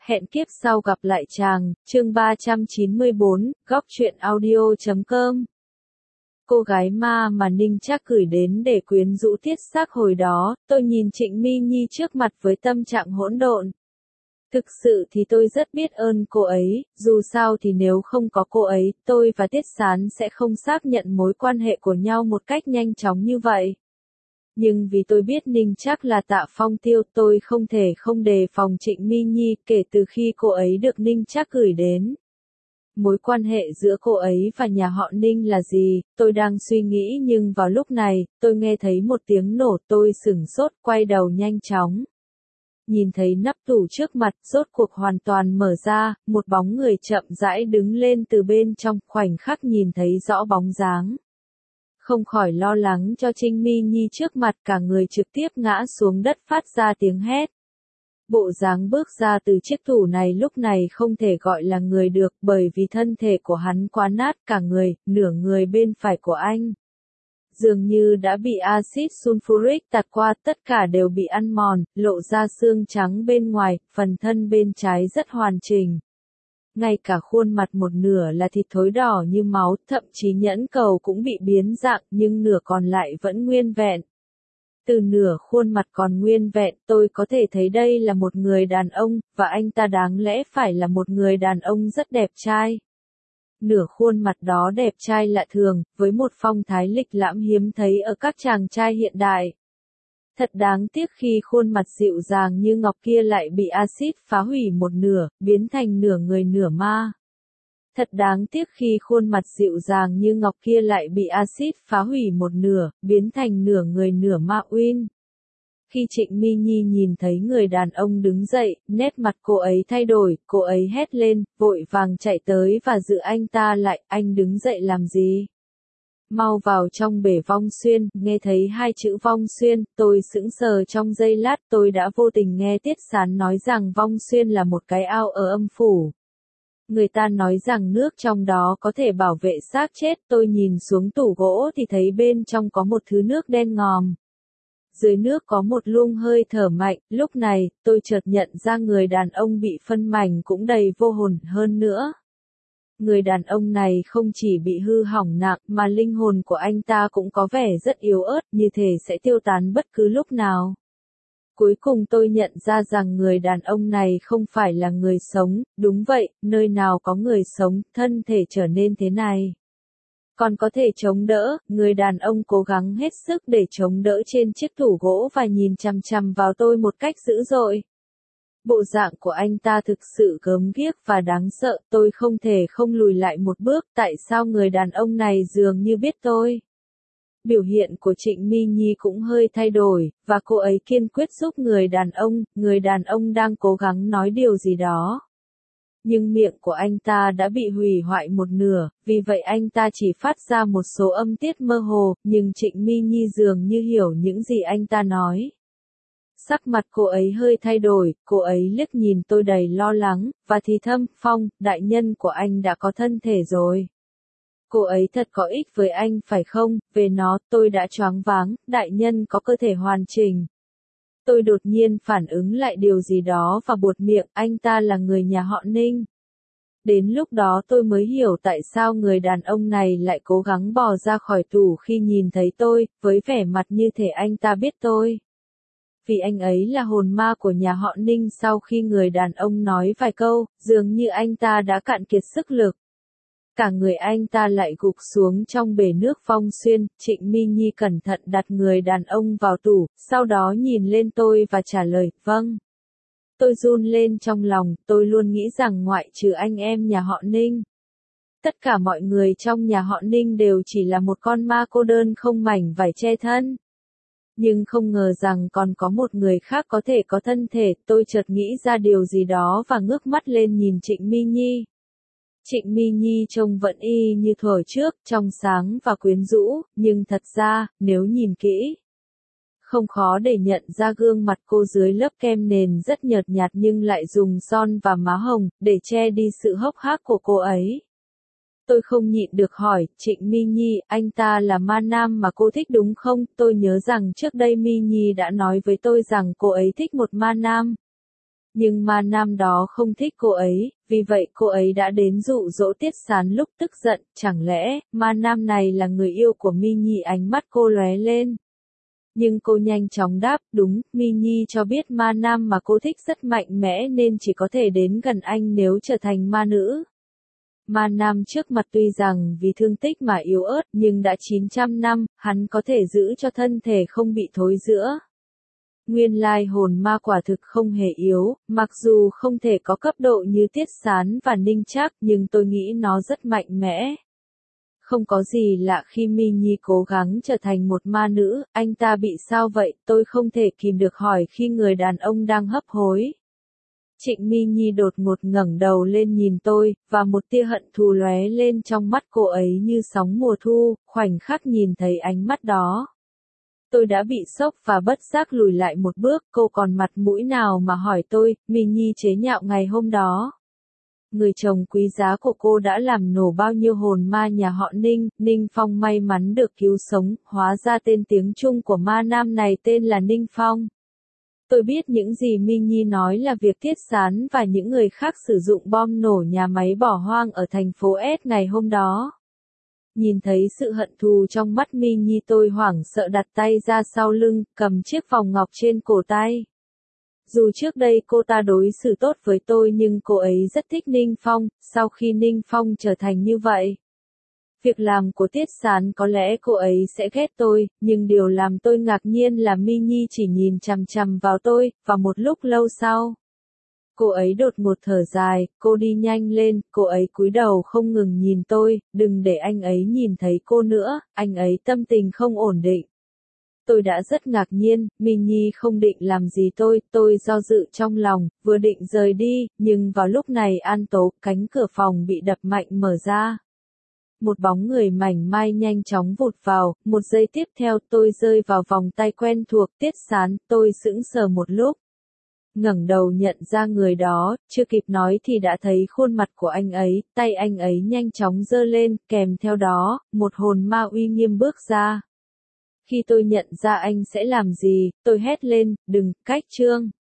Hẹn kiếp sau gặp lại chàng, chương 394, góc truyện audio.com. Cô gái ma mà Ninh Trác gửi đến để quyến rũ Tiết Xác hồi đó, tôi nhìn Trịnh My Nhi trước mặt với tâm trạng hỗn độn. Thực sự thì tôi rất biết ơn cô ấy, dù sao thì nếu không có cô ấy, tôi và Tiết Sán sẽ không xác nhận mối quan hệ của nhau một cách nhanh chóng như vậy. Nhưng vì tôi biết Ninh Trác là Tạ Phong Tiêu, tôi không thể không đề phòng Trịnh My Nhi kể từ khi cô ấy được Ninh Trác gửi đến. Mối quan hệ giữa cô ấy và nhà họ Ninh là gì, tôi đang suy nghĩ nhưng vào lúc này, tôi nghe thấy một tiếng nổ, tôi sửng sốt, quay đầu nhanh chóng. Nhìn thấy nắp tủ trước mặt, rốt cuộc hoàn toàn mở ra, một bóng người chậm rãi đứng lên từ bên trong, khoảnh khắc nhìn thấy rõ bóng dáng. Không khỏi lo lắng cho Trịnh My Nhi trước mặt, cả người trực tiếp ngã xuống đất phát ra tiếng hét. Bộ dáng bước ra từ chiếc tủ này lúc này không thể gọi là người được bởi vì thân thể của hắn quá nát, cả người, nửa người bên phải của anh dường như đã bị axit sulfuric tạt qua, tất cả đều bị ăn mòn, lộ ra xương trắng bên ngoài, phần thân bên trái rất hoàn chỉnh. Ngay cả khuôn mặt một nửa là thịt thối đỏ như máu, thậm chí nhẫn cầu cũng bị biến dạng nhưng nửa còn lại vẫn nguyên vẹn. Từ nửa khuôn mặt còn nguyên vẹn, tôi có thể thấy đây là một người đàn ông, và anh ta đáng lẽ phải là một người đàn ông rất đẹp trai. Nửa khuôn mặt đó đẹp trai lạ thường, với một phong thái lịch lãm hiếm thấy ở các chàng trai hiện đại. Thật đáng tiếc khi khuôn mặt dịu dàng như ngọc kia lại bị axit phá hủy một nửa, biến thành nửa người nửa ma. Thật đáng tiếc khi khuôn mặt dịu dàng như ngọc kia lại bị axit phá hủy một nửa, biến thành nửa người nửa ma Uyên. Khi Trịnh My Nhi nhìn thấy người đàn ông đứng dậy, nét mặt cô ấy thay đổi, cô ấy hét lên, vội vàng chạy tới và giữ anh ta lại, anh đứng dậy làm gì? Mau vào trong bể Vong Xuyên, nghe thấy hai chữ Vong Xuyên, tôi sững sờ trong giây lát, tôi đã vô tình nghe Tiết Sán nói rằng Vong Xuyên là một cái ao ở âm phủ. Người ta nói rằng nước trong đó có thể bảo vệ xác chết, tôi nhìn xuống tủ gỗ thì thấy bên trong có một thứ nước đen ngòm. Dưới nước có một luồng hơi thở mạnh, lúc này, tôi chợt nhận ra người đàn ông bị phân mảnh cũng đầy vô hồn hơn nữa. Người đàn ông này không chỉ bị hư hỏng nặng mà linh hồn của anh ta cũng có vẻ rất yếu ớt, như thể sẽ tiêu tán bất cứ lúc nào. Cuối cùng tôi nhận ra rằng người đàn ông này không phải là người sống, đúng vậy, nơi nào có người sống, thân thể trở nên thế này. Còn có thể chống đỡ, người đàn ông cố gắng hết sức để chống đỡ trên chiếc tủ gỗ và nhìn chằm chằm vào tôi một cách dữ dội. Bộ dạng của anh ta thực sự gớm ghiếc và đáng sợ, tôi không thể không lùi lại một bước, tại sao người đàn ông này dường như biết tôi. Biểu hiện của Trịnh My Nhi cũng hơi thay đổi, và cô ấy kiên quyết giúp người đàn ông đang cố gắng nói điều gì đó. Nhưng miệng của anh ta đã bị hủy hoại một nửa, vì vậy anh ta chỉ phát ra một số âm tiết mơ hồ, nhưng Trịnh My Nhi dường như hiểu những gì anh ta nói. Sắc mặt cô ấy hơi thay đổi, cô ấy liếc nhìn tôi đầy lo lắng, và thì thầm, Phong, đại nhân của anh đã có thân thể rồi. Cô ấy thật có ích với anh phải không, về nó, tôi đã choáng váng, đại nhân có cơ thể hoàn chỉnh. Tôi đột nhiên phản ứng lại điều gì đó và buột miệng, anh ta là người nhà họ Ninh. Đến lúc đó tôi mới hiểu tại sao người đàn ông này lại cố gắng bò ra khỏi tủ khi nhìn thấy tôi, với vẻ mặt như thể anh ta biết tôi. Vì anh ấy là hồn ma của nhà họ Ninh. Sau khi người đàn ông nói vài câu, dường như anh ta đã cạn kiệt sức lực. Cả người anh ta lại gục xuống trong bể nước Vong Xuyên. Trịnh My Nhi cẩn thận đặt người đàn ông vào tủ, sau đó nhìn lên tôi và trả lời, vâng. Tôi run lên trong lòng, tôi luôn nghĩ rằng ngoại trừ anh em nhà họ Ninh, tất cả mọi người trong nhà họ Ninh đều chỉ là một con ma cô đơn không mảnh vải che thân. Nhưng không ngờ rằng còn có một người khác có thể có thân thể, tôi chợt nghĩ ra điều gì đó và ngước mắt lên nhìn Trịnh My Nhi. Trịnh My Nhi trông vẫn y như thuở trước, trong sáng và quyến rũ, nhưng thật ra, nếu nhìn kỹ, không khó để nhận ra gương mặt cô dưới lớp kem nền rất nhợt nhạt nhưng lại dùng son và má hồng, để che đi sự hốc hác của cô ấy. Tôi không nhịn được hỏi, Trịnh My Nhi, anh ta là ma nam mà cô thích đúng không? Tôi nhớ rằng trước đây My Nhi đã nói với tôi rằng cô ấy thích một ma nam. Nhưng ma nam đó không thích cô ấy, vì vậy cô ấy đã đến dụ dỗ Tiết Sán lúc tức giận, chẳng lẽ ma nam này là người yêu của My Nhi? Ánh mắt cô lóe lên. Nhưng cô nhanh chóng đáp, đúng, My Nhi cho biết ma nam mà cô thích rất mạnh mẽ nên chỉ có thể đến gần anh nếu trở thành ma nữ. Ma nam trước mặt tuy rằng vì thương tích mà yếu ớt nhưng đã 900 năm, hắn có thể giữ cho thân thể không bị thối rữa. Nguyên lai hồn ma quả thực không hề yếu, mặc dù không thể có cấp độ như Tiết Sán và Ninh Trác nhưng tôi nghĩ nó rất mạnh mẽ. Không có gì lạ khi My Nhi cố gắng trở thành một ma nữ, anh ta bị sao vậy? Tôi không thể kìm được hỏi khi người đàn ông đang hấp hối. Trịnh My Nhi đột ngột ngẩng đầu lên nhìn tôi, và một tia hận thù lóe lên trong mắt cô ấy như sóng mùa thu, khoảnh khắc nhìn thấy ánh mắt đó. Tôi đã bị sốc và bất giác lùi lại một bước, cô còn mặt mũi nào mà hỏi tôi, My Nhi chế nhạo ngày hôm đó. Người chồng quý giá của cô đã làm nổ bao nhiêu hồn ma nhà họ Ninh, Ninh Phong may mắn được cứu sống, hóa ra tên tiếng Trung của ma nam này tên là Ninh Phong. Tôi biết những gì My Nhi nói là việc Tiết Sán và những người khác sử dụng bom nổ nhà máy bỏ hoang ở thành phố S ngày hôm đó. Nhìn thấy sự hận thù trong mắt My Nhi tôi hoảng sợ đặt tay ra sau lưng, cầm chiếc vòng ngọc trên cổ tay. Dù trước đây cô ta đối xử tốt với tôi nhưng cô ấy rất thích Ninh Phong, sau khi Ninh Phong trở thành như vậy. Việc làm của Tiết Sán có lẽ cô ấy sẽ ghét tôi, nhưng điều làm tôi ngạc nhiên là My Nhi chỉ nhìn chằm chằm vào tôi, và một lúc lâu sau. Cô ấy đột ngột thở dài, cô đi nhanh lên, cô ấy cúi đầu không ngừng nhìn tôi, đừng để anh ấy nhìn thấy cô nữa, anh ấy tâm tình không ổn định. Tôi đã rất ngạc nhiên, My Nhi không định làm gì tôi do dự trong lòng, vừa định rời đi, nhưng vào lúc này An Tố, cánh cửa phòng bị đập mạnh mở ra. Một bóng người mảnh mai nhanh chóng vụt vào, một giây tiếp theo tôi rơi vào vòng tay quen thuộc Tiết Sán, tôi sững sờ một lúc. Ngẩng đầu nhận ra người đó, chưa kịp nói thì đã thấy khuôn mặt của anh ấy, tay anh ấy nhanh chóng giơ lên, kèm theo đó, một hồn ma uy nghiêm bước ra. Khi tôi nhận ra anh sẽ làm gì, tôi hét lên, đừng, cách Trương.